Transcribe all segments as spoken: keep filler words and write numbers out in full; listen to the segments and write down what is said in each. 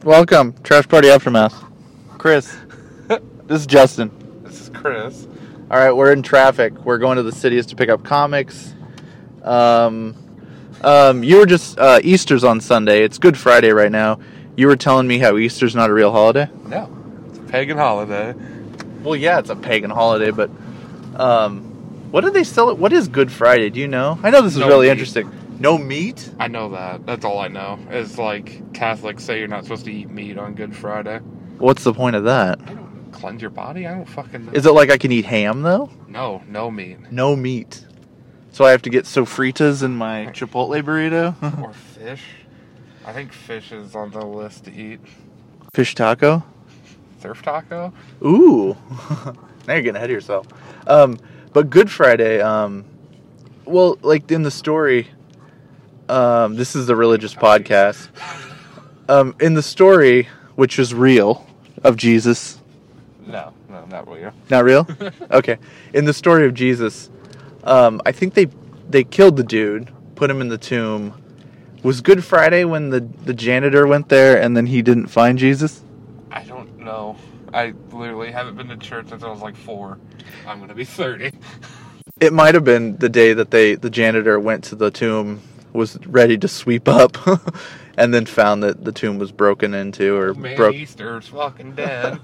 Welcome, Trash Party Aftermath. Chris. This is Justin. This is Chris. All right, we're in traffic. We're going to the cities to pick up comics. Um, um, you were just uh, Easter's on Sunday. It's Good Friday right now. You were telling me how Easter's not a real holiday. No, it's a pagan holiday. Well, yeah, it's a pagan holiday, but um, what do they sell? What is Good Friday? Do you know? I know this is No really meat. interesting. No meat? I know that. That's all I know. It's like Catholics say you're not supposed to eat meat on Good Friday. What's the point of that? I don't cleanse your body. I don't fucking know. Is it like I can eat ham though? No, no meat. No meat. So I have to get sofritas in my Chipotle burrito? Or fish. I think fish is on the list to eat. Fish taco? Surf taco? Ooh. Now you're getting ahead of yourself. Um, but Good Friday, um, well, like in the story, um, this is a religious podcast. Um, in the story, which is real, of Jesus. No, no, not real. Not real? Okay. In the story of Jesus, um, I think they they killed the dude, put him in the tomb. Was Good Friday when the, the janitor went there and then he didn't find Jesus? I don't know. I literally haven't been to church since I was like four. I'm going to be thirty. It might have been the day that they the janitor went to the tomb, was ready to sweep up, and then found that the tomb was broken into or Man, broke. Easter's fucking dead.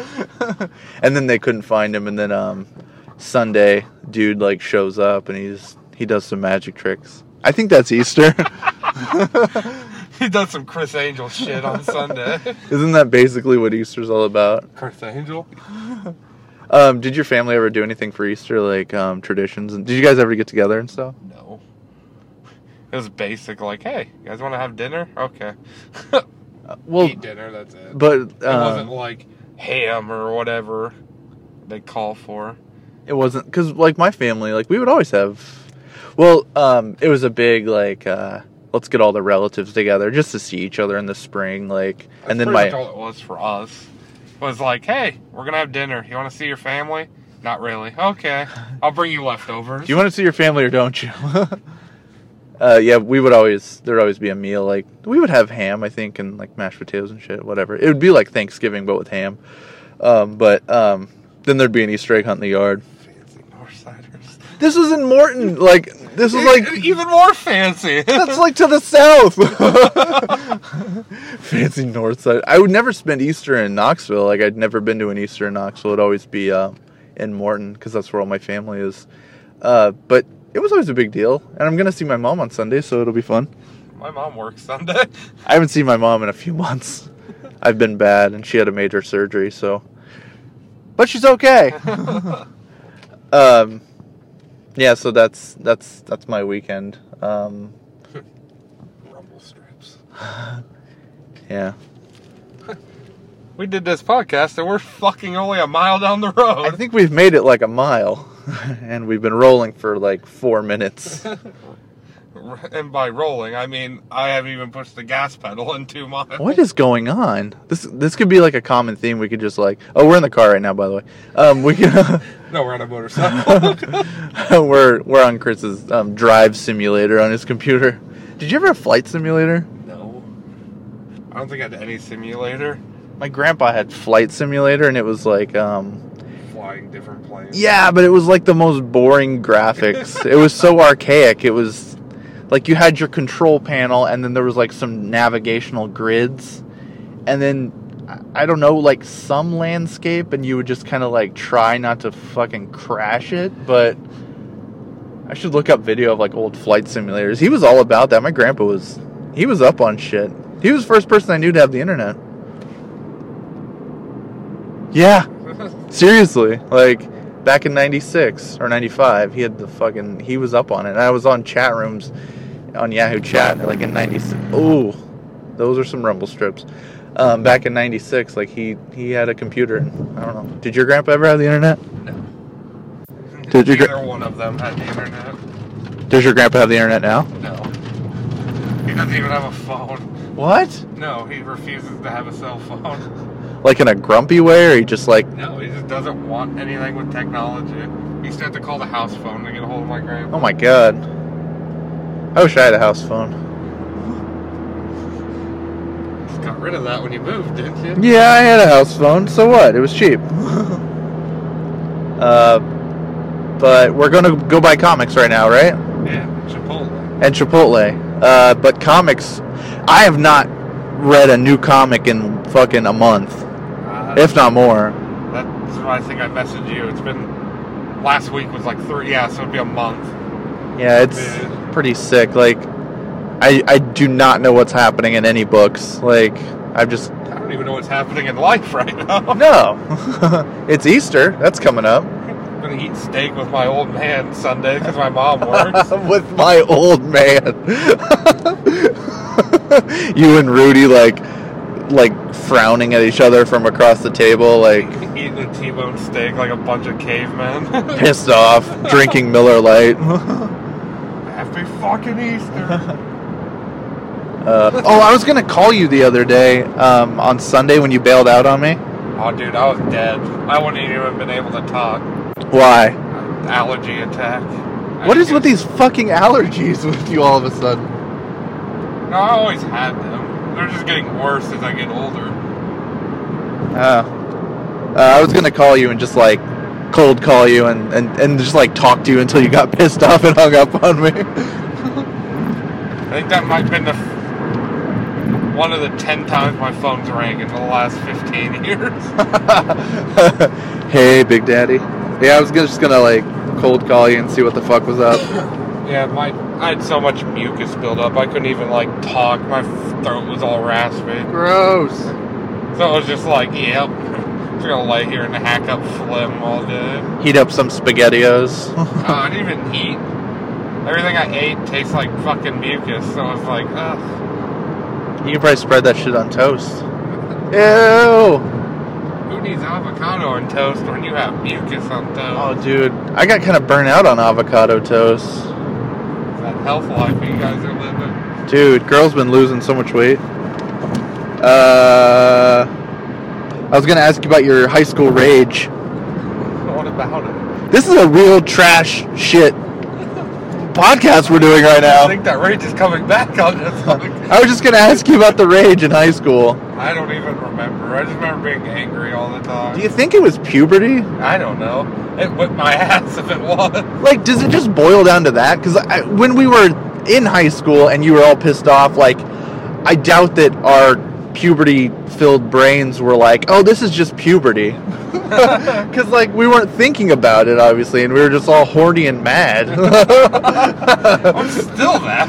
And then they couldn't find him, and then um, Sunday, dude like shows up and he's he does some magic tricks. I think that's Easter. He does some Chris Angel shit on Sunday. Isn't that basically what Easter's all about? Chris Angel? Um, did your family ever do anything for Easter, like um, traditions? And did you guys ever get together and stuff? No. It was basic, like, hey, you guys want to have dinner? Okay. Uh, well, Eat dinner, that's it. but It uh, wasn't like ham or whatever they call for. it wasn't because, like, my family, like, we would always have. Well, um, it was a big like, uh, let's get all the relatives together just to see each other in the spring, like, That's and then pretty my much all it was for us. Was like, hey, we're gonna have dinner. You want to see your family? Not really. Okay, I'll bring you leftovers. Do you want to see your family or don't you? uh, yeah, we would always, there'd always be a meal, like, we would have ham, I think, and, like, mashed potatoes and shit, whatever. It would be like Thanksgiving, but with ham. Um, but, um, then there'd be an Easter egg hunt in the yard. Fancy Northsiders. This was in Morton, like, this was like, even more fancy. that's like to the south. Fancy north side. I would never spend Easter in Knoxville, like, I'd never been to an Easter in Knoxville. It'd always be, uh, in Morton, because that's where all my family is. Uh, but it was always a big deal, and I'm gonna see my mom on Sunday, so it'll be fun. My mom works Sunday. I haven't seen my mom in a few months. I've been bad, and she had a major surgery, so. But she's okay. um, yeah. So that's that's that's my weekend. Um, Rumble strips. yeah. We did this podcast, and we're fucking only a mile down the road. I think we've made it like a mile, and we've been rolling for like four minutes. And by rolling, I mean I haven't even pushed the gas pedal in two miles. What is going on? This this could be like a common theme. We could just like, oh, we're in the car right now, by the way. Um, we can. No, we're on a motorcycle. we're we're on Chris's um, drive simulator on his computer. Did you ever have Flight Simulator? No. I don't think I had any simulator. My grandpa had Flight Simulator, and it was like, um, Flying different planes. yeah, but it was like the most boring graphics. It was so archaic. It was like you had your control panel, and then there was like some navigational grids, and then I don't know, like some landscape, and you would just kind of like try not to fucking crash it. But I should look up video of like old flight simulators. He was all about that. My grandpa was, he was up on shit. He was the first person I knew to have the internet. Yeah, seriously, like back in ninety-six or ninety-five, he had the fucking, he was up on it. And I was on chat rooms on Yahoo Chat, like in ninety-six. Ooh, those are some rumble strips. Um, back in ninety-six, like he, he had a computer. And, I don't know. Did your grandpa ever have the internet? No. Did your Neither gra- one of them had the internet. Does your grandpa have the internet now? No. He doesn't even have a phone. What? No, he refuses to have a cell phone. Like in a grumpy way, or he just like, No, he just doesn't want anything with technology. He used to have to call the house phone to get a hold of my grandpa. oh my god. I wish I had a house phone. just got rid of that when you moved, didn't you? Yeah, I had a house phone. So what? It was cheap. uh, but we're gonna go buy comics right now, right? Yeah, Chipotle. And Chipotle. Uh, but comics, I have not read a new comic in fucking a month, Uh, if not more. That's why I think I messaged you. It's been, last week was like three, yeah, so it'd be a month. Yeah, it's Dude. pretty sick. Like, I I do not know what's happening in any books. Like, I've just I don't even know what's happening in life right now. no. It's Easter. That's coming up. I'm gonna eat steak with my old man Sunday because my mom works. With my old man. You and Rudy like like frowning at each other from across the table, like Eating a T-bone steak like a bunch of cavemen. pissed off, drinking Miller Lite. Happy fucking Easter. Uh, oh, I was gonna call you the other day um, on Sunday when you bailed out on me. Oh, dude, I was dead. I wouldn't even been able to talk. Why? Allergy attack. What is with these fucking allergies with you all of a sudden? No, I always had them. They're just getting worse as I get older. Uh, uh, I was gonna call you and just like cold call you and, and, and just like talk to you until you got pissed off and hung up on me. I think that might have been the f- one of the ten times my phone's rang in the last fifteen years. Hey, Big Daddy. Yeah, I was gonna, just gonna like cold call you and see what the fuck was up. Yeah, my I had so much mucus build up, I couldn't even like talk. My f- throat was all raspy. Gross. So it was just like, yep, just gonna lay here and hack up phlegm all day. Heat up some SpaghettiOs. uh, I didn't even eat. Everything I ate tastes like fucking mucus, so I was like, ugh. You can probably spread that shit on toast. Ew. Who needs avocado on toast when you have mucus on toast? Oh, dude, I got kind of burnt out on avocado toast. That health life you guys are living. Dude, girl's been losing so much weight. Uh, I was gonna ask you about your high school rage. What about it? This is a real trash shit podcast we're doing right I now. think that rage is coming back on this. Like, I was just gonna ask you about the rage in high school. I don't even remember. I just remember being angry all the time. Do you think it was puberty? I don't know. It whipped my ass if it was. Like, does it just boil down to that? Because when we were in high school and you were all pissed off, like, I doubt that our puberty-filled brains were like, oh, this is just puberty. Because, like, we weren't thinking about it, obviously, and we were just all horny and mad. I'm still that.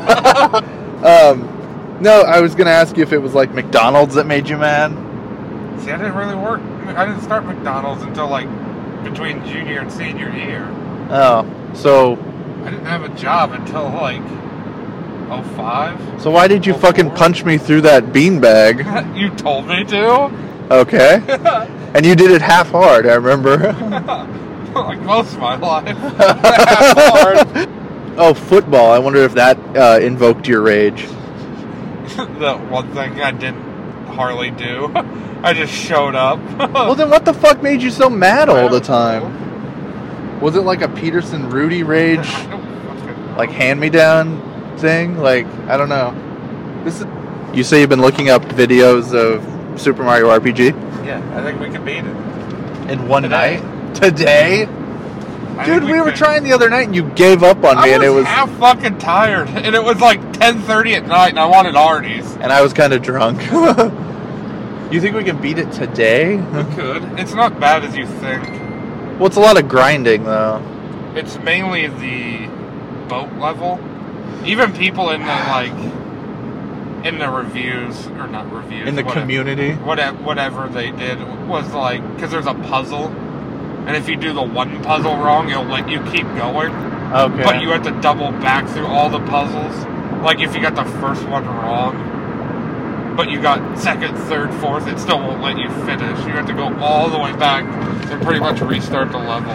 um, no, I was going to ask you if it was, like, McDonald's that made you mad. See, I didn't really work. I didn't start McDonald's until, like, between junior and senior year. Oh, so... I didn't have a job until, like, oh five. So why did you oh four fucking punch me through that beanbag? You told me to. Okay. And you did it half hard, I remember. Like most of my life. Half hard. Oh, football. I wonder if that uh, invoked your rage. The one thing I didn't hardly do. I just showed up. Well, then what the fuck made you so mad all the I don't time? Was it like a Peterson Rudy rage, I don't fucking know. like hand-me-down thing? Like, I don't know. This is. You say you've been looking up videos of Super Mario R P G Yeah, I think we can beat it. in one Today. night? Today? I Dude, think we were could. trying the other night and you gave up on me, I and it was. half fucking tired, and it was like ten thirty at night, and I wanted Arby's. And I was kind of drunk. You think we can beat it today? We could. It's not bad as you think. Well, it's a lot of grinding, though. It's mainly the boat level. Even people in the like in the reviews or not reviews In the whatever, community? whatever whatever they did was like because there's a puzzle, and if you do the one puzzle wrong, it'll let you keep going. Okay. But you have to double back through all the puzzles. Like if you got the first one wrong, but you got second, third, fourth, it still won't let you finish. You have to go all the way back and pretty much restart the level.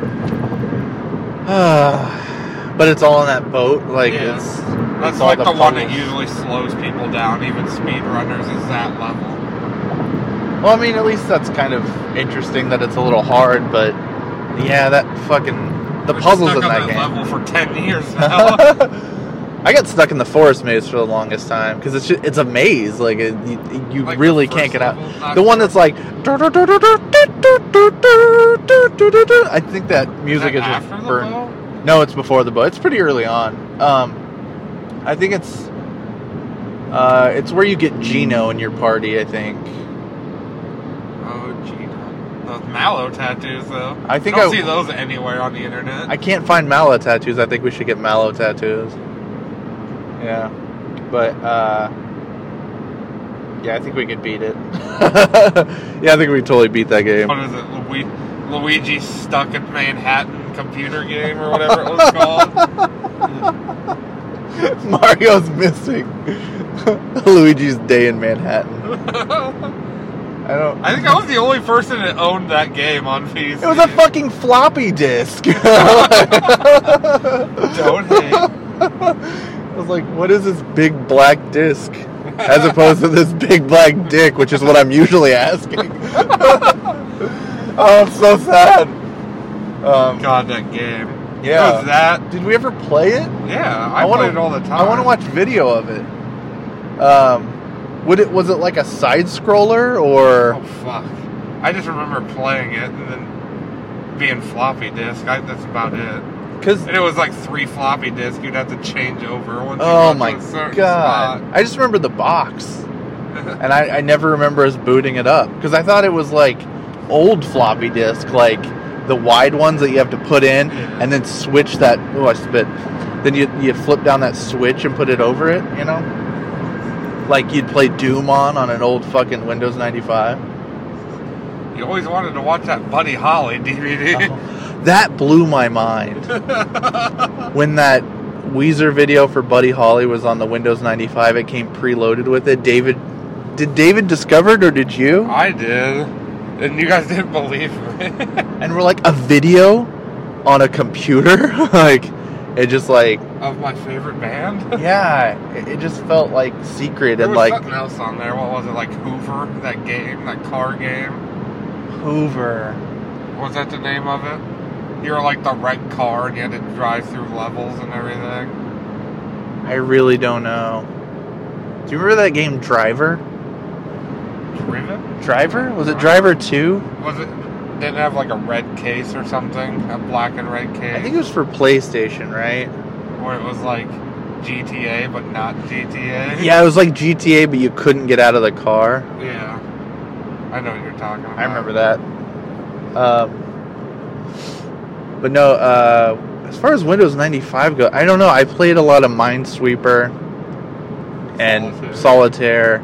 But it's all on that boat. Like, Yeah. it's. That's it's all like the, one that puzzles. usually slows people down, even speedrunners, is that level. Well, I mean, at least that's kind of interesting that it's a little hard, but. Yeah, that fucking. The We've puzzles stuck in on that game. level for ten years now. I got stuck in the forest maze for the longest time because it's just, it's a maze. Like it, you, you Like really the can't first get out. level? The one that's like. I think that music Is is that just after the burned. bow? No, it's before the bow. It's pretty early on. Um, I think it's. Uh, it's where you get Gino in your party. I think. Oh, Gino. Those mallow tattoos, though. I think don't I- see those anywhere on the internet. I can't find mallow tattoos. I think we should get mallow tattoos. Yeah, but uh, yeah, I think we could beat it. Yeah, I think we could totally beat that game. What is it? Luigi, Luigi Stuck in Manhattan computer game or whatever it was called. Mario's missing. Luigi's Day in Manhattan. I don't. I think I was the only person that owned that game on P C. It was a fucking floppy disk. Don't hate. I was like, what is this big black disc? As opposed to this big black dick, which is what I'm usually asking. Oh, I'm so sad. Um, God, that game. Yeah. It was that. Did we ever play it? Yeah, I, wanna- played it all the time. I want to watch video of it. Um, would it was it like a side scroller or? Oh fuck! I just remember playing it and then being floppy disk. I, that's about it. Because And it was like three floppy disks you'd have to change over once you oh got my to a certain god, spot. I just remember the box, and I, I never remember us booting it up because I thought it was like old floppy disk, like the wide ones that you have to put in and then switch that. Oh, I spit. Then you you flip down that switch and put it over it. You know, like you'd play Doom on on an old fucking Windows ninety-five. You always wanted to watch that Buddy Holly D V D. Oh, that blew my mind when that Weezer video for Buddy Holly was on the Windows ninety-five. It came preloaded with it. David, did David discover it or did you? I did, and you guys didn't believe me. And we're like, a video on a computer? Like, it just like, Of my favorite band. yeah, it, it just felt like secret There and was like something else on there. What was it? Like Hoover, that game, that car game. Hoover. Was that the name of it? You were like the wrecked car and you had to drive through levels and everything. I really don't know. Do you remember that game Driver? Driven? Driver? Was it Driver two? Was it? Didn't it have like a red case or something? A black and red case? I think it was for PlayStation, right? Where it was like G T A but not G T A. Yeah, it was like G T A, but you couldn't get out of the car. Yeah. I know what you're talking about. I remember that. Um, but no, uh, as far as Windows ninety-five go, I don't know. I played a lot of Minesweeper and Solitaire, Solitaire.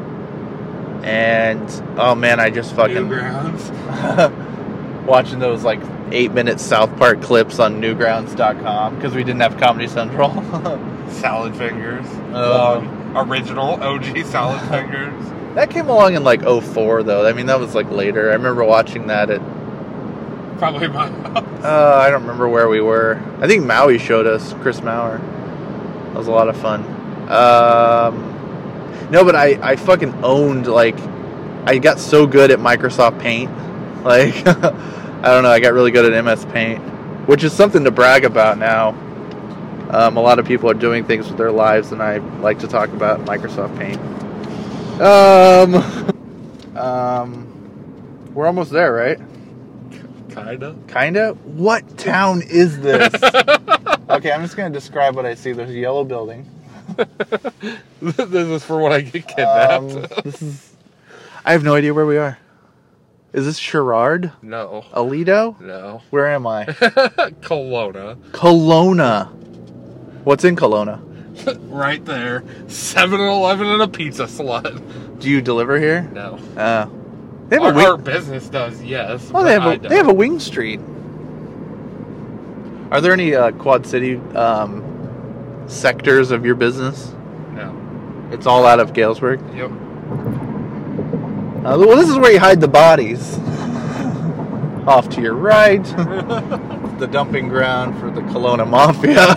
and oh man, I just fucking Newgrounds. watching those like eight-minute South Park clips on Newgrounds dot com because we didn't have Comedy Central. Salad fingers. Oh. Long, original O G salad fingers. That came along in like oh four though. I mean, that was like later. I remember watching that at. Probably my house. Uh, I don't remember where we were. I think Maui showed us, Chris Maurer. That was a lot of fun. Um, no, but I, I fucking owned, like, I got so good at Microsoft Paint. Like, I don't know, I got really good at M S Paint, which is something to brag about now. Um, a lot of people are doing things with their lives, and I like to talk about Microsoft Paint. Um, um, we're almost there, right? Kinda. Kinda? What town is this? Okay, I'm just gonna describe what I see. There's a yellow building. This is for when I get kidnapped. Um, this is. I have no idea where we are. Is this Sherrard? No. Alito? No. Where am I? Kelowna. Kelowna. What's in Kelowna? Right there. seven eleven and a pizza slut. Do you deliver here? No. Uh, they have Our, a wing. our business does, yes. Oh, they but have I a they have a wing street. Are there any uh, Quad City um, sectors of your business? No. It's all out of Galesburg. Yep. Uh, well, this is where you hide the bodies. Off to your right, the dumping ground for the Kelowna Mafia.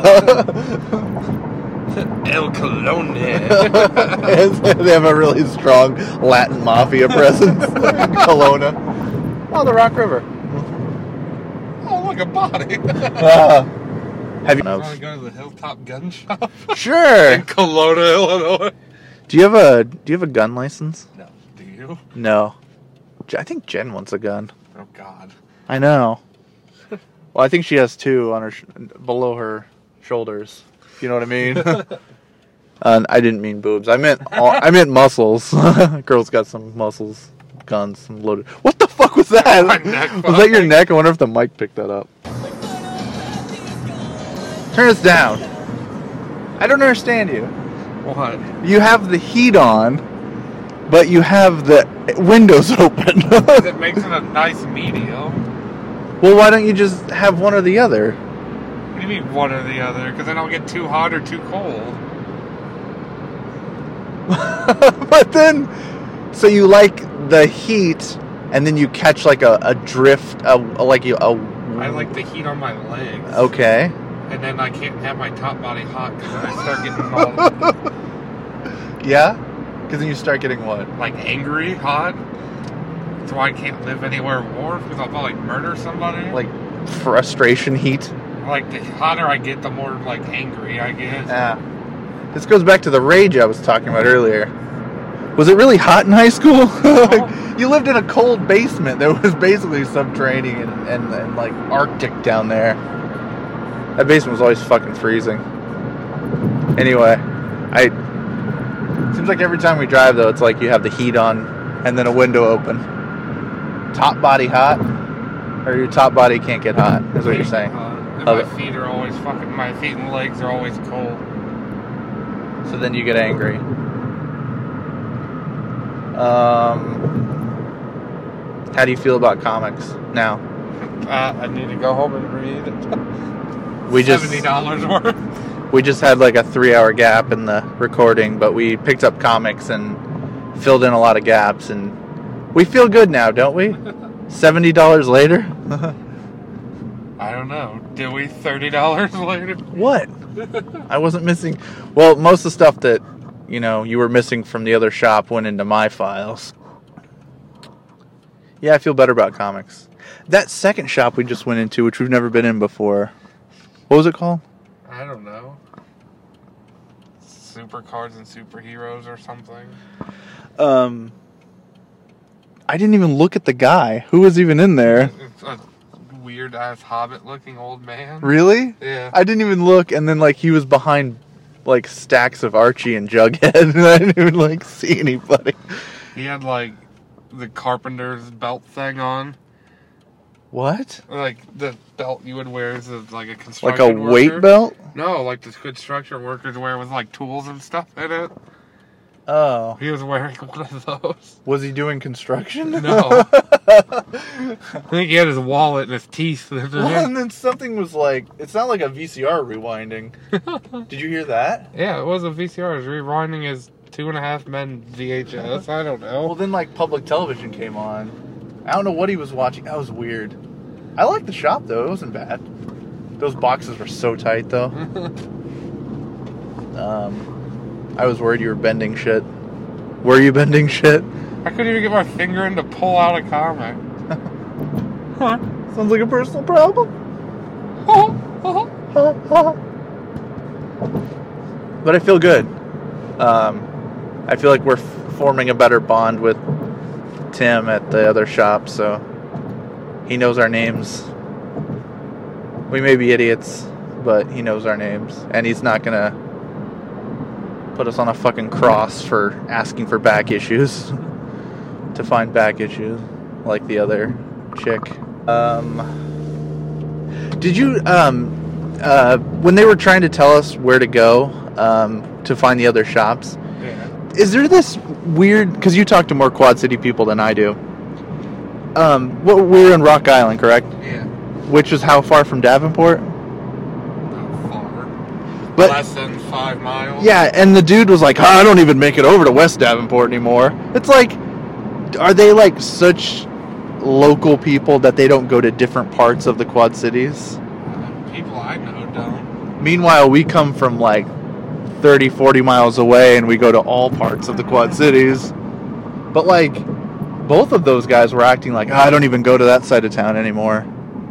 El Colone. They have a really strong Latin Mafia presence in Kelowna. Oh, the Rock River. Oh, look, a body. Uh, Have you? You want to go to the Hilltop Gun Shop Sure. in Kelowna, Illinois? Do you have a Do you have a gun license? No. Do you? No. J- I think Jen wants a gun. Oh God. I know. Well, I think she has two on her sh- below her shoulders. You know what I mean? uh, I didn't mean boobs. I meant all, I meant muscles. Girl's got some muscles, guns, some loaded. What the fuck was that? My neck Was that your neck? I wonder if the mic picked that up. Turn this down. I don't understand you. What? You have the heat on, but you have the windows open. It makes it a nice medium. Well, why don't you just have one or the other? What do you mean one or the other? Because I don't get too hot or too cold. But then, so you like the heat, and then you catch like a, a drift, a, a like you. A, I like the heat on my legs. Okay. And then I can't have my top body hot because then I start getting all Yeah? Because then you start getting what? like angry hot. That's why I can't live anywhere warm because I'll probably murder somebody. Like frustration heat? Like the hotter I get, the more like angry I get. Yeah. This goes back to the rage I was talking about earlier. Was it really hot in high school? Like, you lived in a cold basement that was basically subterranean and, and, and like Arctic down there. That basement was always fucking freezing. Anyway, I. Seems like every time we drive though, it's like you have the heat on and then a window open. Top body hot, or your top body can't get hot, is what you're saying. Uh, and Oh. my feet are always fucking. My feet and legs are always cold. So then you get angry. Um, how do you feel about comics now? Uh, I need to go home and read. We just seventy dollars worth. we just had like a three-hour gap in the recording, but we picked up comics and filled in a lot of gaps, and we feel good now, don't we? Seventy dollars later. I don't know. Did we thirty dollars later? What? I wasn't missing. Well, most of the stuff that, you know, you were missing from the other shop went into my files. Yeah, I feel better about comics. That second shop we just went into, which we've never been in before, what was it called? I don't know. Super cards and superheroes or something. Um, I didn't even look at the guy. Who was even in there? It's a weird ass hobbit looking old man. Really? Yeah. I didn't even look, and then like he was behind like stacks of Archie and Jughead, and I didn't even like see anybody. He had like the carpenter's belt thing on. What? Like the belt you would wear as a, like a Like construction a weight worker. belt? No, like the construction workers wear with like tools and stuff in it. Oh. He was wearing one of those. Was he doing construction? No. I think he had his wallet and his teeth. Well, and then something was like, it's not like a V C R rewinding. Did you hear that? Yeah, it was a V C R. It was rewinding his Two and a Half Men V H S. I don't know. Well, then like public television came on. I don't know what he was watching. That was weird. I liked the shop though. It wasn't bad. Those boxes were so tight though. um, I was worried you were bending shit. Were you bending shit? I couldn't even get my finger in to pull out a comic. Huh? Sounds like a personal problem. But I feel good. Um, I feel like we're f- forming a better bond with Tim at the other shop, so he knows our names. We may be idiots, but he knows our names, and he's not gonna put us on a fucking cross for asking for back issues to find back issues like the other chick. Um, did you um, uh, when they were trying to tell us where to go um, to find the other shops? Yeah. Is there this weird, because you talk to more Quad City people than I do. Um, well, we're in Rock Island, correct? Yeah. Which is how far from Davenport? Not far. But Less than five miles. yeah, and the dude was like, oh, I don't even make it over to West Davenport anymore. It's like, are they like such local people that they don't go to different parts of the Quad Cities? People I know don't. Meanwhile, we come from like thirty, forty miles away and we go to all parts of the Quad Cities. But like, both of those guys were acting like, oh, I don't even go to that side of town anymore.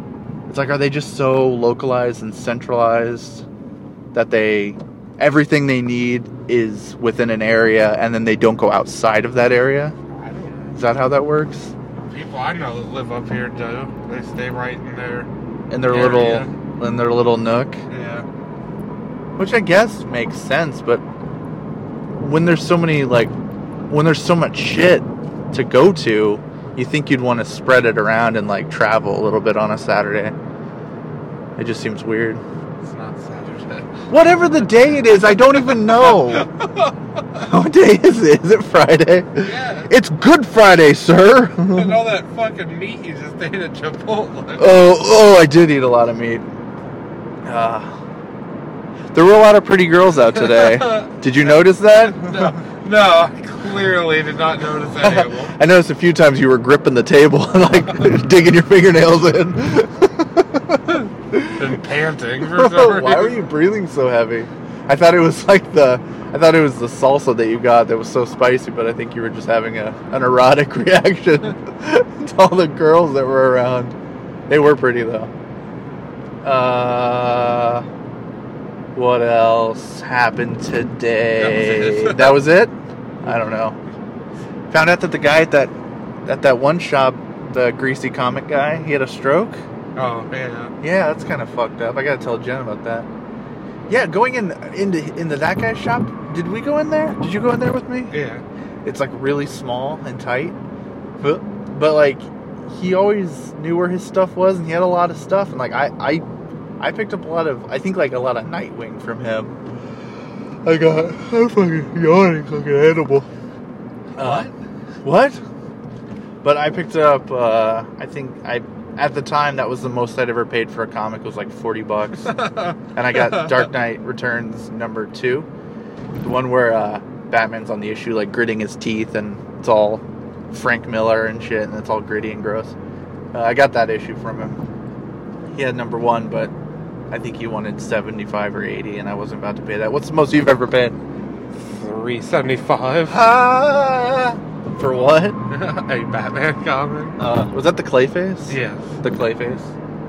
It's like, are they just so localized and centralized that they everything they need is within an area, and then they don't go outside of that area? I don't know. Is that how that works? People I know that live up here do. They stay right in their In their area. little in their little nook, Yeah. which I guess makes sense. But when there's so many like when there's so much shit to go to, you think you'd want to spread it around and like travel a little bit on a Saturday. It just seems weird. It's not Saturday. Whatever the day it is, I don't even know. What day is it? Is it Friday? Yeah. It's Good Friday, sir. And all that fucking meat you just ate at Chipotle. Oh, oh, I did eat a lot of meat. Uh, there were a lot of pretty girls out today. Did you notice that? No, no, I clearly did not notice any of them. I noticed a few times you were gripping the table and like digging your fingernails in. And panting for some reason. Why were you breathing so heavy? I thought it was like the I thought it was the salsa that you got that was so spicy, but I think you were just having a an erotic reaction to all the girls that were around. They were pretty though. Uh, what else happened today? That was it. That was it? I don't know. Found out that the guy at that at that one shop, the greasy comic guy, he had a stroke. Oh, yeah. Yeah, that's kind of fucked up. I gotta tell Jen about that. Yeah, going in into into that guy's shop. Did we go in there? Did you go in there with me? Yeah. It's like really small and tight, but but like he always knew where his stuff was, and he had a lot of stuff. And like I I I picked up a lot of I think like a lot of Nightwing from him. I got I'm fucking yawning like an animal. Uh, what? But I picked up. Uh, I think I. At the time, that was the most I'd ever paid for a comic. It was like forty bucks. And I got Dark Knight Returns number two. The one where uh, Batman's on the issue, like, gritting his teeth, and it's all Frank Miller and shit, and it's all gritty and gross. Uh, I got that issue from him. He had number one, but I think he wanted seventy-five or eighty, and I wasn't about to pay that. What's the most you've ever paid? three seventy-five. Ah! For what? A Batman comic. Uh, was that the Clayface? Yes. The Clayface.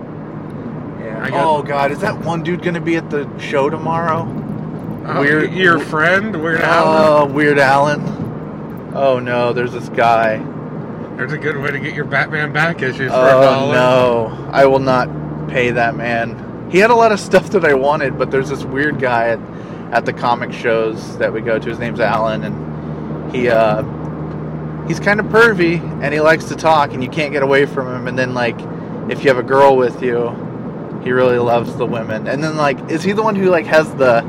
Yeah. I got- Oh god, is that one dude gonna be at the show tomorrow? Oh, Weird- Your friend, Weird Al. Oh, Weird Allen. Oh no, there's this guy. There's a good way to get your Batman back issues for a Oh dollar. no, I will not pay that man. He had a lot of stuff that I wanted, but there's this weird guy at, at the comic shows that we go to. His name's Alan, and he uh he's kind of pervy, and he likes to talk, and you can't get away from him. And then like if you have a girl with you, he really loves the women. And then like is he the one who like has the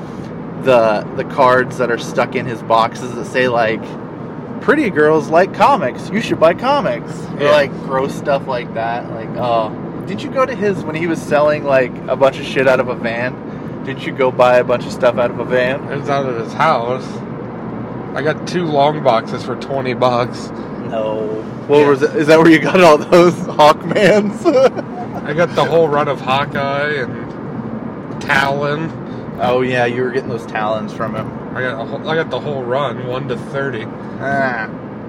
the the cards that are stuck in his boxes that say like pretty girls like comics, you should buy comics, Yeah. or like gross stuff like that? Like, oh, did you go to his when he was selling like a bunch of shit out of a van? Didn't you go buy a bunch of stuff out of a van? It was out of his house. I got two long boxes for twenty bucks. No. What Yeah. was it? Is that where you got all those Hawkmans? I got the whole run of Hawkeye and Talon. Oh yeah, you were getting those talons from him. I got a whole, I got the whole run, one to thirty, Ah.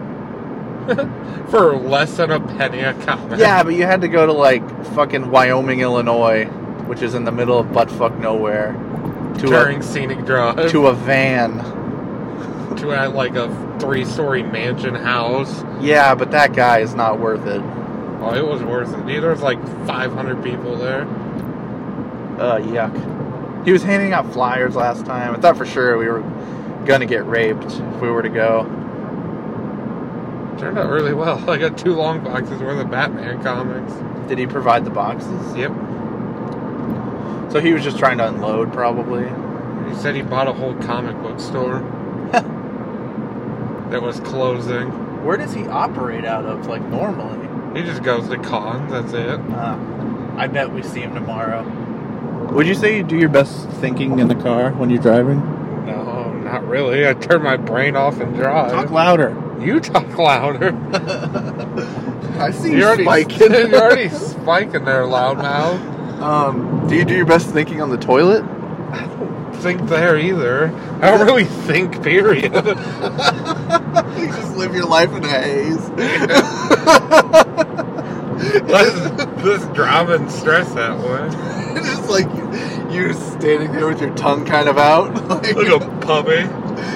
for less than a penny a comic. Yeah, but you had to go to like fucking Wyoming, Illinois, which is in the middle of buttfuck nowhere, to during a scenic drive to a van. to a, like a three-story mansion house. Yeah, but that guy is not worth it. Oh, it was worth it. There was like five hundred people there. Uh, yuck. He was handing out flyers last time. I thought for sure we were gonna get raped if we were to go. Turned out really well. I got two long boxes worth of Batman comics. Did he provide the boxes? Yep. So he was just trying to unload, probably. He said he bought a whole comic book store that was closing. Where does he operate out of, like, normally? He just goes to cons, that's it. Uh, I bet we see him tomorrow. Would you say you do your best thinking in the car when you're driving? No, not really. I turn my brain off and drive. Talk louder. You talk louder. I see You're you already, spiking. you're already spiking there, loudmouth. Um, do you do your best thinking on the toilet? I don't think there either. I don't really think, period. You just live your life in a haze. Let's, let's drama and stress that way. Just like you, you standing there with your tongue kind of out. Like, Like a puppy.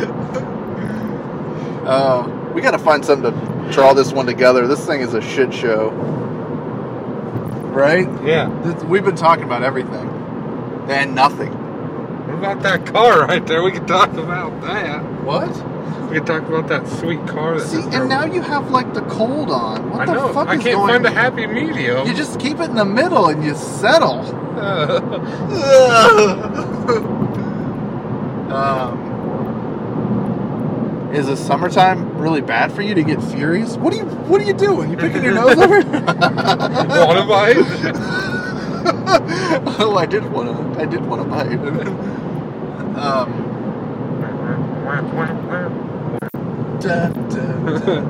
Uh, we gotta find something to draw this one together. This thing is a shit show. Right? Yeah. This, we've been talking about everything. And nothing. What about that car right there? We can talk about that. What? We can talk about that sweet car. That See, and now you have like the cold on. What I the know. fuck I is can't going find a happy medium. You just keep it in the middle and you settle. um, is the summertime really bad for you to get Furies? What are you What are you doing? You picking your nose over? Want a bite? Oh, I did want to. I did want to bite. um. Da, da, da.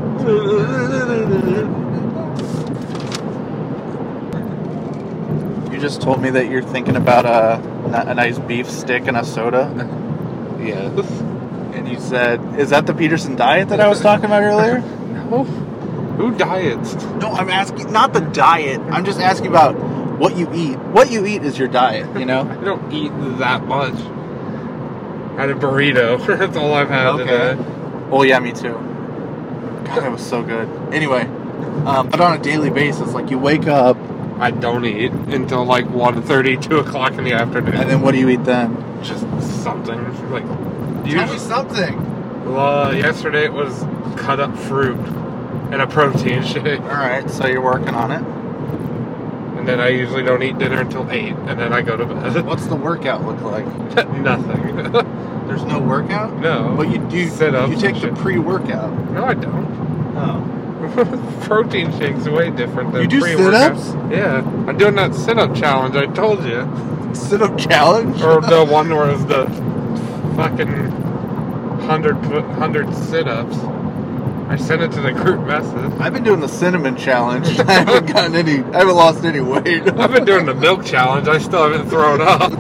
You just told me that you're thinking about a, a nice beef stick and a soda. Yes. And you said, is that the Peterson diet that I was talking about earlier? No. Who diets? No, I'm asking, not the diet. I'm just asking about what you eat. What you eat is your diet, you know? I don't eat that much. I had a burrito. That's all I've had Okay. today. Oh, yeah, me too. God, it was so good. Anyway, um, but on a daily basis, like you wake up, I don't eat until like one thirty, two o'clock in the afternoon. and then what do you eat then? Just something. Like, Tell me usually, something. well, yesterday it was cut up fruit and a protein shake. All right, so you're working on it. And then I usually don't eat dinner until eight, and then I go to bed. What's the workout look like? Nothing. There's no workout? No. But you do Sit-ups you take and the shit. pre-workout. No, I don't. Oh. Protein shake's way different than You do pre-workout. sit-ups? Yeah. I'm doing that sit-up challenge, I told you. Sit-up challenge? Or the one where it's the fucking hundred hundred sit-ups. I sent it to the group message. I've been doing the cinnamon challenge. I haven't gotten any I haven't lost any weight. I've been doing the milk challenge. I still haven't thrown up.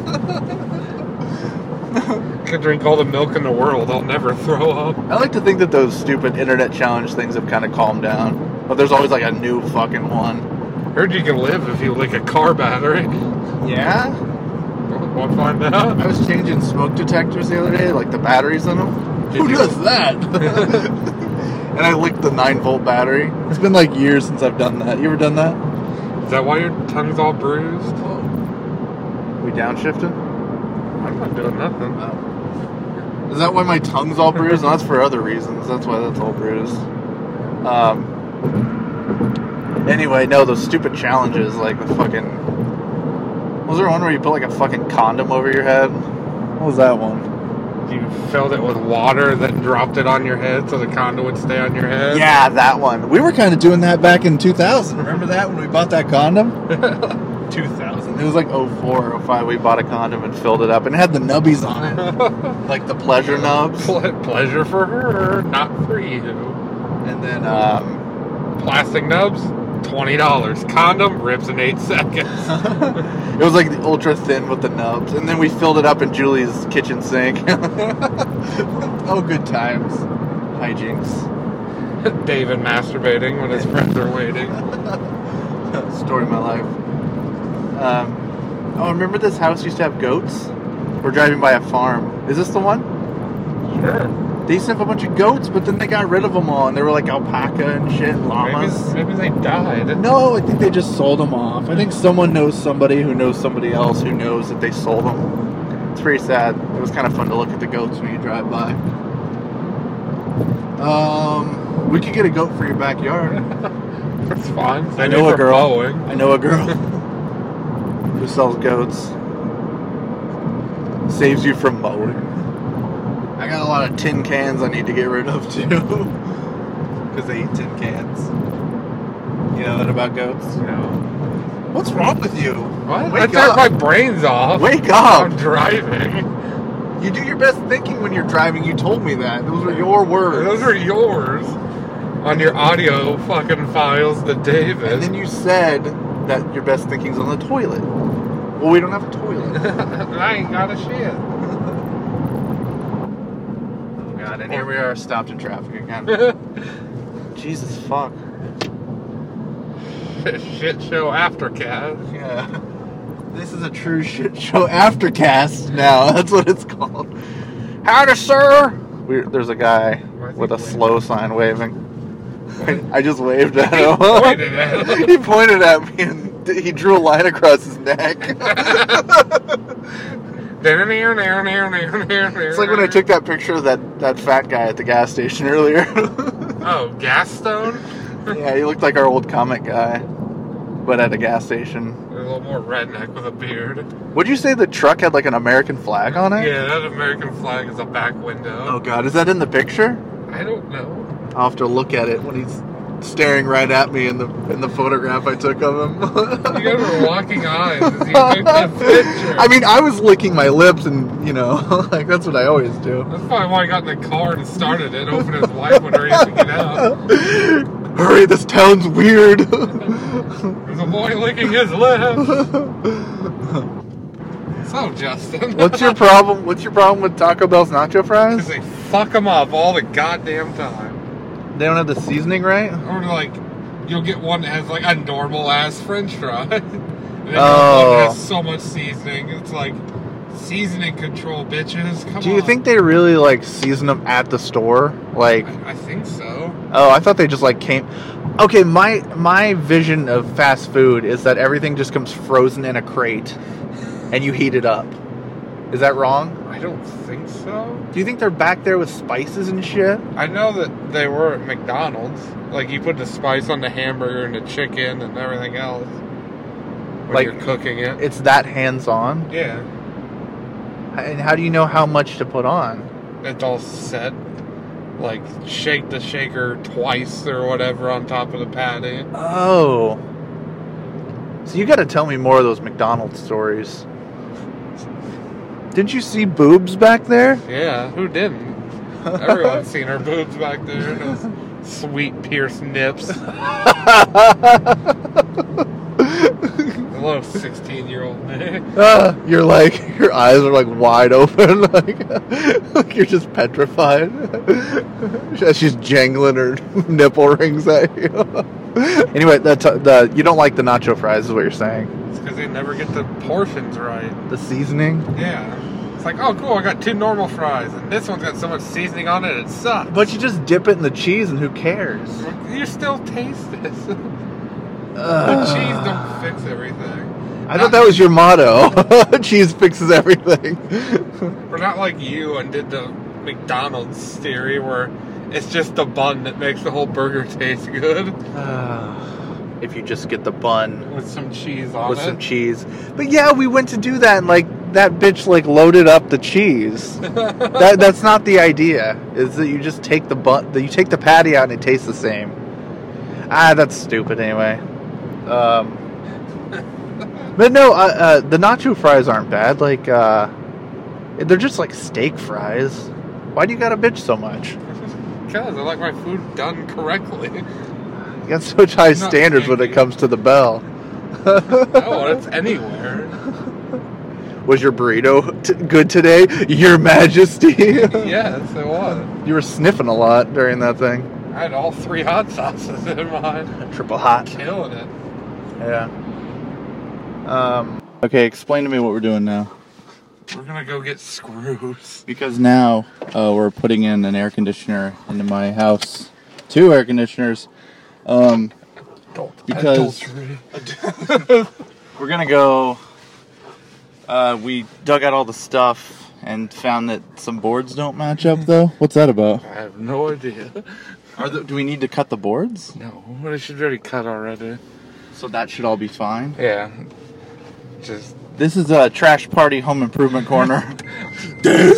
I can drink all the milk in the world. I'll never throw up. I like to think that those stupid internet challenge things have kind of calmed down. But there's always like a new fucking one. Heard you can live if you lick a car battery. Yeah? Want to find out? I was changing smoke detectors the other day, like the batteries in them. Did Who you? does that? And I licked the nine volt battery. It's been like years since I've done that. You ever done that? Is that why your tongue's all bruised? We downshifted? I'm not doing nothing. Oh. Is that why my tongue's all bruised? No, that's for other reasons. That's why that's all bruised. Um. Anyway, no, those stupid challenges, like the fucking... Was there one where you put like a fucking condom over your head? What was that one? You filled it with water, then dropped it on your head so the condom would stay on your head? Yeah, that one. We were kind of doing that back in two thousand. Remember that when we bought that condom? two thousand. It was like oh four or oh five. We bought a condom and filled it up, and it had the nubbies on it, like the pleasure nubs. Ple- pleasure for her, not for you. And then, um, Plastic nubs, twenty dollars. Condom, rips in eight seconds. it was like the ultra thin with the nubs, and then we filled it up in Julie's kitchen sink. Oh, good times. Hijinks. David masturbating when his friends are waiting. Story of my life. Um, oh, remember this house used to have goats? We're driving by a farm. Is this the one? Sure. They used to have a bunch of goats, but then they got rid of them all, and they were like alpaca and shit, llamas. Maybe, maybe they died. No, I think they just sold them off. I think someone knows somebody who knows somebody else who knows that they sold them. It's pretty sad. It was kind of fun to look at the goats when you drive by. Um, we could get a goat for your backyard. That's fine. I Save know me a for girl. mowing. I know a girl who sells goats. Saves you from mowing. I got a lot of tin cans I need to get rid of too. Because they eat tin cans. You know that about goats? No. What's wrong with you? What? Wake I turned up. my brains off. Wake up! I'm driving. You do your best thinking when you're driving. You told me that. Those were your words. Those are yours. On your audio fucking files to David. And then you said that your best thinking's on the toilet. Well, we don't have a toilet. I ain't got a shit. Oh god, and here we are stopped in traffic again. Jesus fuck. shit, shit show aftercast. Yeah. This is a true shit show aftercast now. That's what it's called. Howdy, sir. We're, there's a guy with a waving? slow sign waving. I just waved at him. He pointed at him. He pointed at me and he drew a line across his neck. It's like when I took that picture of that, that fat guy at the gas station earlier. Oh, Gas Stone? Yeah, he looked like our old comic guy, but at a gas station. A little more redneck with a beard. Would you say the truck had like an American flag on it? Yeah, that American flag is a back window. Oh god, is that in the picture? I don't know. I'll have to look at it when he's staring right at me in the in the photograph I took of him. You guys were locking eyes as you took that picture. I mean, I was licking my lips and, you know, like that's what I always do. That's probably why I got in the car and started it, hoping his wife would hurry up and get out. Hurry, this town's weird. There's a boy licking his lips. So, Justin. What's your problem? What's your problem with Taco Bell's nacho fries? Because they fuck them up all the goddamn time. They don't have the seasoning right? Or like, you'll get one that has like a normal ass French fry. And then oh. one that has so much seasoning. It's like, seasoning control, bitches. Come on. Do you think they really like season them at the store? Like, I, I think so. Oh, I thought they just like came. Okay, my my vision of fast food is that everything just comes frozen in a crate, and you heat it up. Is that wrong? I don't think so. Do you think they're back there with spices and shit? I know that they were at McDonald's. Like, you put the spice on the hamburger and the chicken and everything else when like, you're cooking it. It's that hands-on? Yeah. And how do you know how much to put on? It's all set. Like, shake the shaker twice or whatever on top of the patty. Oh. So you gotta tell me more of those McDonald's stories. Didn't you see boobs back there? Yeah, who didn't? Everyone's seen her boobs back there. Those sweet pierced nips. Hello, sixteen-year-old me. Uh, you're like, your eyes are like wide open. like, like you're just petrified. She's jangling her nipple rings at you. Anyway, that's, uh, the, you don't like the nacho fries is what you're saying. It's because they never get the portions right. The seasoning? Yeah. It's like, oh, cool, I got two normal fries, and this one's got so much seasoning on it, it sucks. But you just dip it in the cheese, and who cares? You still taste it. Uh, the cheese don't fix everything. I not thought that was your motto. Cheese fixes everything. We're not like you and did the McDonald's theory where it's just the bun that makes the whole burger taste good. Uh, if you just get the bun with some cheese on with it. some cheese. But yeah, we went to do that, and like that bitch like loaded up the cheese. that that's not the idea. Is that you just take the bun, you take the patty out, and it tastes the same. Ah, that's stupid anyway. Um, but no, uh, uh, the nacho fries aren't bad. Like, uh, they're just like steak fries. Why do you gotta bitch so much? Because I like my food done correctly. You got such high standards when it comes to the bell. Oh, it's anywhere. Was your burrito t- good today, Your Majesty? Yes, it was. You were sniffing a lot during that thing. I had all three hot sauces in mine. Triple hot. Killing it. Yeah. Um, okay, explain to me what we're doing now. We're gonna go get screws. Because now uh, we're putting in an air conditioner into my house. Two air conditioners. Um, because we're gonna go. Uh, we dug out all the stuff and found that some boards don't match up. Though, what's that about? I have no idea. Are the, do we need to cut the boards? No, they should already cut already. So that should all be fine. Yeah. Just. This is a trash party home improvement corner. You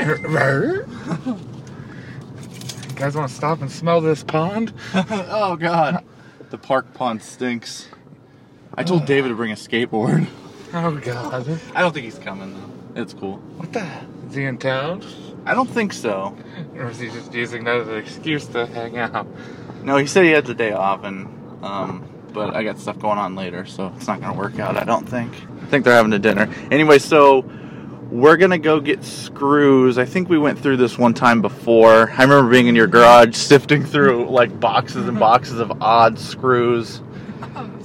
guys want to stop and smell this pond? Oh God, the park pond stinks. I told David to bring a skateboard. Oh God. I don't think he's coming though. It's cool. What the? Is he in town? I don't think so. Or is he just using that as an excuse to hang out? No, he said he had the day off, and um, but I got stuff going on later, so it's not gonna work out. I don't think. I think they're having a dinner anyway. So we're gonna go get screws. I think we went through this one time before. I remember being in your garage sifting through like boxes and boxes of odd screws.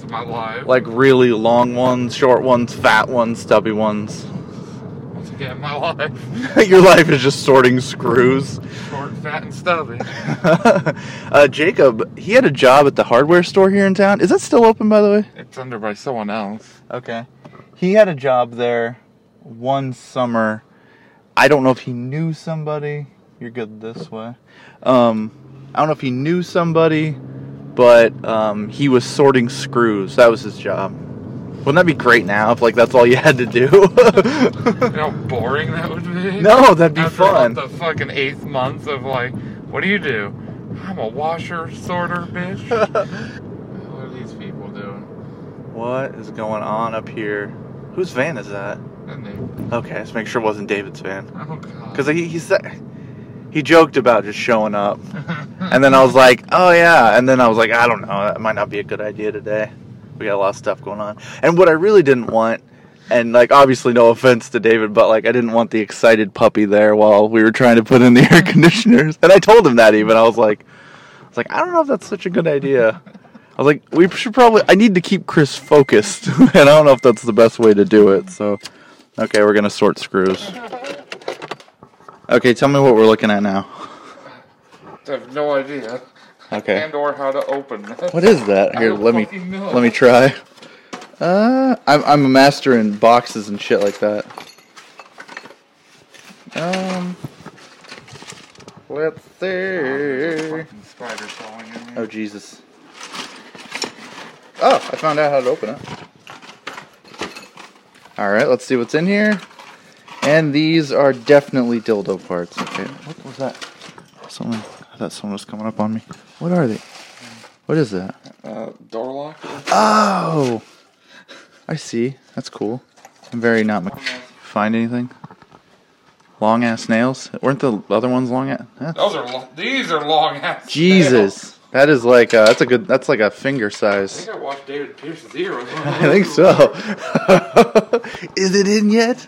of my life. Like really long ones, short ones, fat ones, stubby ones. Once again, my life. Your life is just sorting screws. Short, fat, and stubby. uh, Jacob, he had a job at the hardware store here in town. Is that still open, by the way? It's under by someone else. Okay. He had a job there one summer. I don't know if he knew somebody. You're good this way. Um, I don't know if he knew somebody, but um, he was sorting screws. That was his job. Wouldn't that be great now if like that's all you had to do? You know how boring that would be? No, that'd be After fun. The fucking eighth month of like, what do you do? I'm a washer sorter, bitch. What are these people doing? What is going on up here? Whose van is that? Isn't they? Okay, let's make sure it wasn't David's van. Oh god. Because he, he said he joked about just showing up, and then I was like, oh yeah, and then I was like, I don't know, that might not be a good idea today. We got a lot of stuff going on, and what I really didn't want, and like obviously no offense to David, but like I didn't want the excited puppy there while we were trying to put in the air conditioners, and I told him that even I was like, I was like, I don't know if that's such a good idea. I was like, we should probably, I need to keep Chris focused, and I don't know if that's the best way to do it, so, okay, we're going to sort screws. Okay, tell me what we're looking at now. I have no idea. Okay. And or how to open this. What is that? I Here, don't let me, fucking know. let me try. Uh, I'm, I'm a master in boxes and shit like that. Um, let's see. Fucking spider crawling in here. Oh, Jesus. Oh, I found out how to open it. Alright, let's see what's in here. And these are definitely dildo parts. Okay, what was that? Someone, I thought someone was coming up on me. What are they? What is that? Uh, door lock? Oh! I see. That's cool. I'm very not... Me- Find anything? Long ass nails? Weren't the other ones long ass? Huh? Those are lo- these are long ass. Jesus. That is like, uh, that's a good, that's like a finger I size. think I watched David Pierce's ear. I think so. Is it in yet?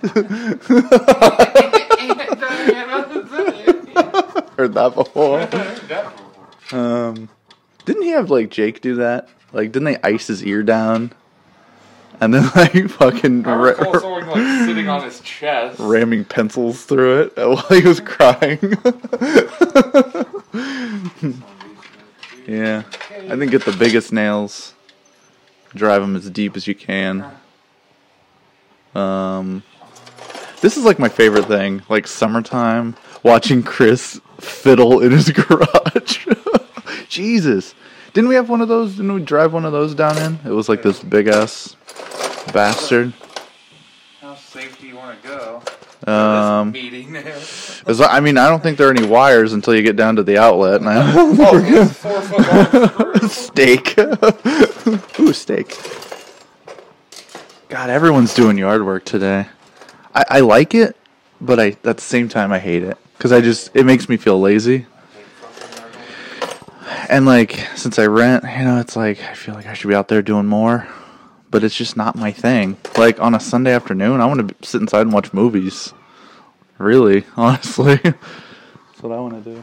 Heard that before. Um, didn't he have like Jake do that? Like, didn't they ice his ear down? And then like fucking I ra- recall someone like sitting on his chest. ramming pencils through it while he was crying. Yeah, I think get the biggest nails, drive them as deep as you can. Um, this is like my favorite thing, like summertime, watching Chris fiddle in his garage. Jesus, didn't we have one of those? Didn't we drive one of those down in? It was like this big ass bastard. How safe do you want to go? Um, This meeting there. as I mean, I don't think there are any wires until you get down to the outlet. And I Oh, it's four foot long. steak. Ooh, steak. God, everyone's doing yard work today. I, I like it, but I at the same time I hate it because I just it makes me feel lazy. And like since I rent, you know, it's like I feel like I should be out there doing more, but it's just not my thing. Like on a Sunday afternoon, I want to sit inside and watch movies. Really, honestly, that's what I want to do.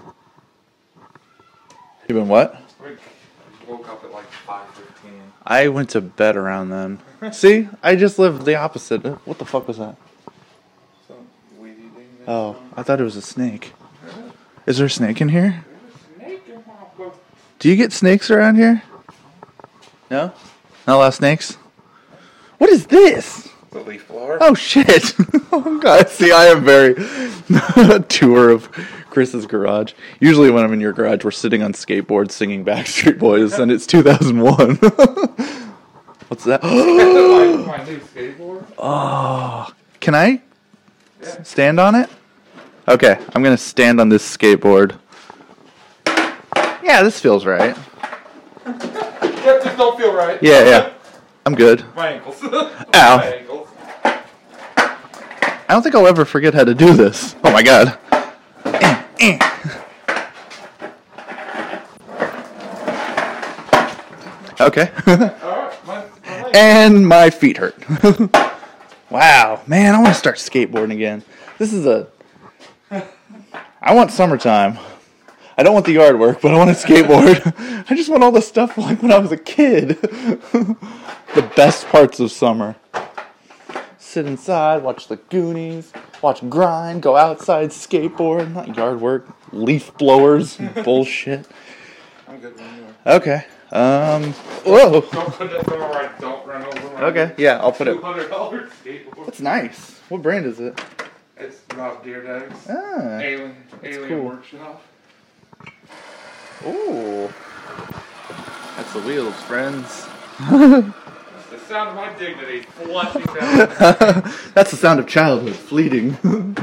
You been what? We woke up at like five fifteen. I went to bed around then. See, I just lived the opposite. What the fuck was that? Some weedy thing there. Oh, I thought it was a snake. Is there a snake in here? There's a snake in my book. Do you get snakes around here? No? Not a lot of snakes? What is this? The leaf blower. Oh shit! Oh god! See, I am very tour of Chris's garage. Usually, when I'm in your garage, we're sitting on skateboards singing Backstreet Boys, and it's two thousand one. What's that? my, my new skateboard. Oh, can I s- stand on it? Okay, I'm gonna stand on this skateboard. Yeah, this feels right. That just don't feel right. Yeah, yeah, I'm good. My ankles. Ow. My ankles. I don't think I'll ever forget how to do this. Oh my god. Eh, eh. Okay. Alright, my, my leg. And my feet hurt. Wow, man, I want to start skateboarding again. This is a... I want summertime. I don't want the yard work, but I want to skateboard. I just want all the stuff like when I was a kid. the best parts of summer. Sit inside, watch the Goonies, watch Grind, go outside, skateboard, not yard work, leaf blowers, bullshit. I'm good when you are. Okay. Um. Whoa. Don't put it somewhere where I don't run over my Okay. Yeah, I'll put it. two hundred dollars skateboard. That's nice. What brand is it? It's Rob Deerdags. Ah. Alien, Alien cool. Workshop. Ooh. That's the wheels, friends. That's the sound of my dignity flushing down. That's the sound of childhood fleeting.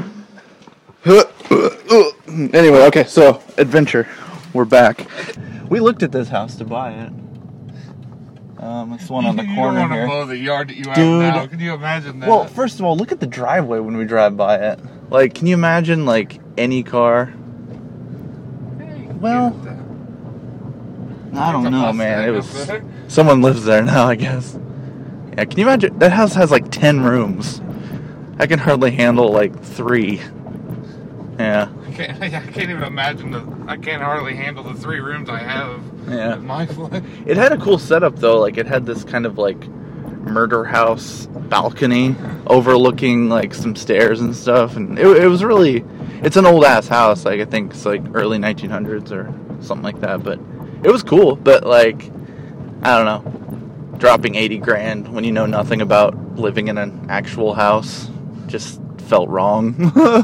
Anyway, okay, so adventure. We're back. We looked at this house to buy it. Um, it's the one on the you corner don't want here. to mow the yard that you have Dude. now. Can you imagine that? Well, first of all, look at the driveway when we drive by it. Like, can you imagine, like, any car? Hey, well, get that. I don't There's a know, Mustang man. It up was there. someone lives there now, I guess. Yeah, can you imagine? That house has like ten rooms. I can hardly handle like three. Yeah. I can't, I can't even imagine the. I can't hardly handle the three rooms I have. Yeah. In my flat. It had a cool setup though. Like it had this kind of like murder house balcony overlooking like some stairs and stuff, and it, it was really. It's an old ass house. Like I think it's like early nineteen hundreds or something like that. But it was cool. But like, I don't know. Dropping eighty grand when you know nothing about living in an actual house just felt wrong.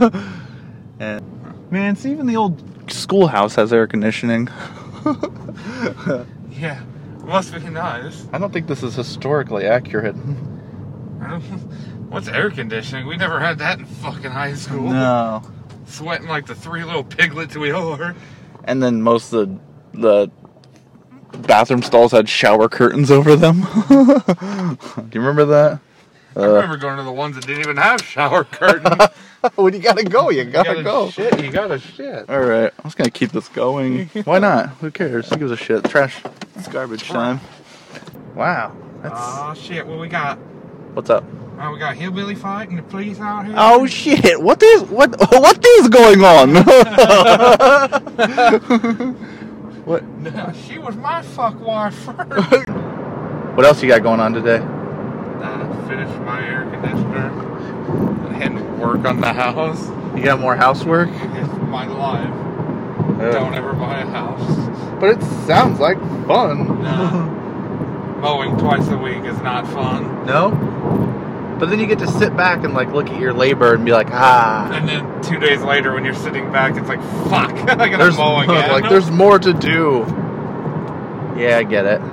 And man, see, even the old schoolhouse has air conditioning. Yeah, must be nice. I don't think this is historically accurate. I don't, what's air conditioning? We never had that in fucking high school. No. Sweating like the three little piglets we are. And then most of the the bathroom stalls had shower curtains over them. Do you remember that? I remember going to the ones that didn't even have shower curtains. When you gotta go, you gotta, you gotta go. Shit, you gotta shit. All right, I'm just gonna keep this going. Why not? Who cares? Who gives a shit? Trash. It's garbage time. Wow. That's Oh shit, what we got? what's up. Oh, we got hillbilly fighting the police out here. Oh shit! What is what what is going on? What? No, she was my fuck wife first. What else you got going on today? I finished my air conditioner. I had to work on the house. You got more housework? It's my life. Uh, Don't ever buy a house. But it sounds like fun. No. Mowing twice a week is not fun. No? But then you get to sit back and like look at your labor and be like, ah. And then two days later, when you're sitting back, it's like, fuck, I gotta There's mow again. like there's more to do. Yeah, I get it.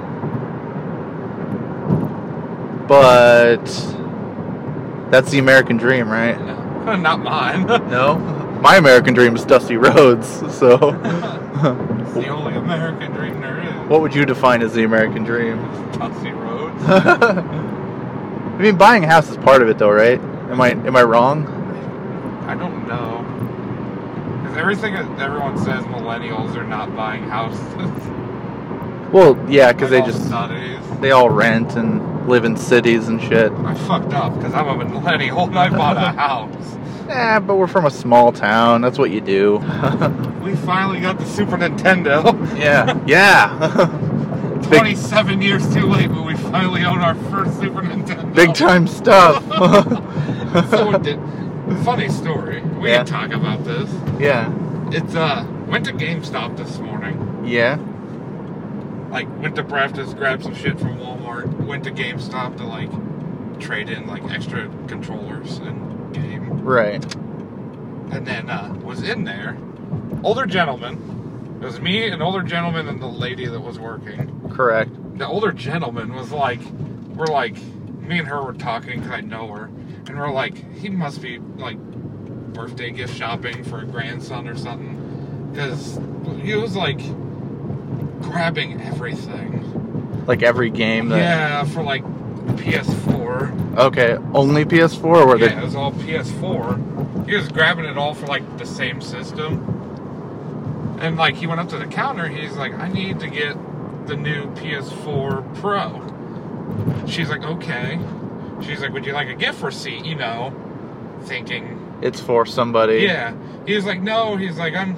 But that's the American dream, right? No, not mine. No? My American dream is dusty roads, so It's the only American dream there is. what would you define as the American dream? Dusty roads. I mean, buying a house is part of it, though, right? Am I am I wrong? I don't know. Because everything that everyone says millennials are not buying houses. Well, yeah, because they Like all just studies. they all rent and live in cities and shit. I fucked up because I'm a millennial and I bought a house. Yeah, but we're from a small town. That's what you do. We finally got the Super Nintendo. Yeah, yeah. Big, twenty-seven years too late, but we finally own our first Super Nintendo. big time stuff. So it did. Funny story. We Yeah. can talk about this. Yeah, It's uh went to GameStop this morning. yeah. Like went to Breakfast, grabbed some shit from Walmart. Went to GameStop to like trade in like extra controllers and game. Right. And then uh was in there. Older gentleman. It was me, an older gentleman, and the lady that was working. Correct. The older gentleman was like, we're like, me and her were talking because I know her, and we're like, he must be like birthday gift shopping for a grandson or something, because he was like grabbing everything. Like every game that. Yeah, for like P S four. Okay, only P S four, or were Yeah, they? it was all P S four. He was grabbing it all for like the same system. And like he went up to the counter, he's like, I need to get the new P S four Pro. She's like, okay. She's like, would you like a gift receipt? You know, thinking. It's for somebody. Yeah. He was like, no. He's like, I'm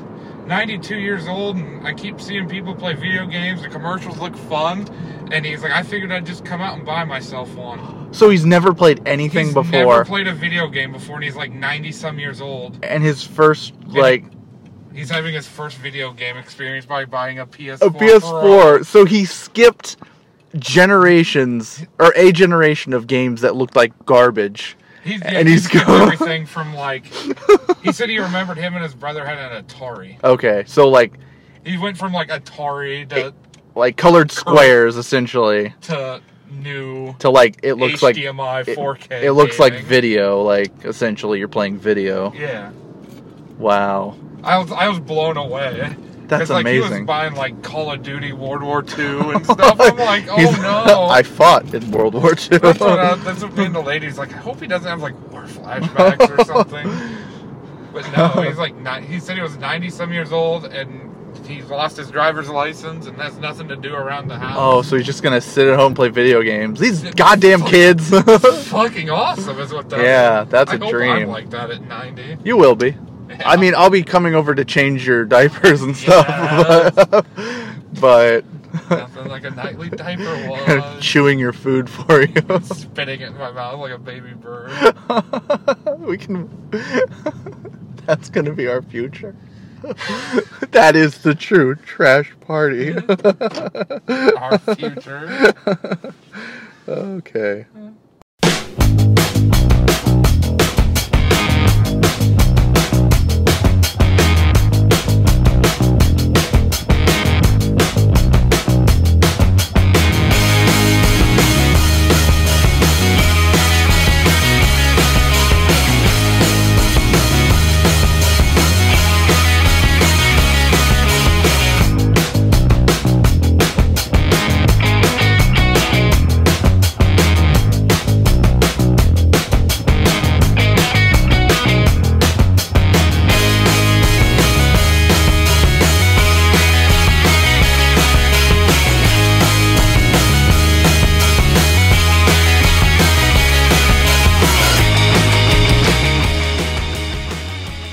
ninety-two years old, and I keep seeing people play video games. The commercials look fun, and he's like, I figured I'd just come out and buy myself one. So he's never played anything he's before. Never played a video game before, and he's like ninety some years old. And his first and like. He's having his first video game experience by buying a P S four. A P S four. So he skipped generations, or a generation of games that looked like garbage. He's, yeah, and he he's skipped going everything from like. He said he remembered him and his brother had an Atari. Okay, so like. He went from like Atari to. Like colored squares, essentially. To new. To like, it looks H D M I like. four K. It, it looks gaming. like video, like, essentially you're playing video. Yeah. Wow. I was I was blown away. That's like, amazing. He was buying like Call of Duty World War Two and stuff. I'm like, oh He's, no. I fought in World War Two. That's what, I, that's what me and the lady's like. I hope he doesn't have like war flashbacks or something. But no, he's like he said he was ninety some years old and he's lost his driver's license and has nothing to do around the house. Oh, so he's just gonna sit at home and play video games. These goddamn kids. Fucking awesome is what that Yeah, is. that's I a hope dream. I'm like that at ninety. You will be. I mean, I'll be coming over to change your diapers and stuff. Yes. But, but nothing like a nightly diaper was. Chewing your food for you. Spitting it in my mouth like a baby bird. We can. That's gonna be our future. That is the true trash party. Our future. Okay.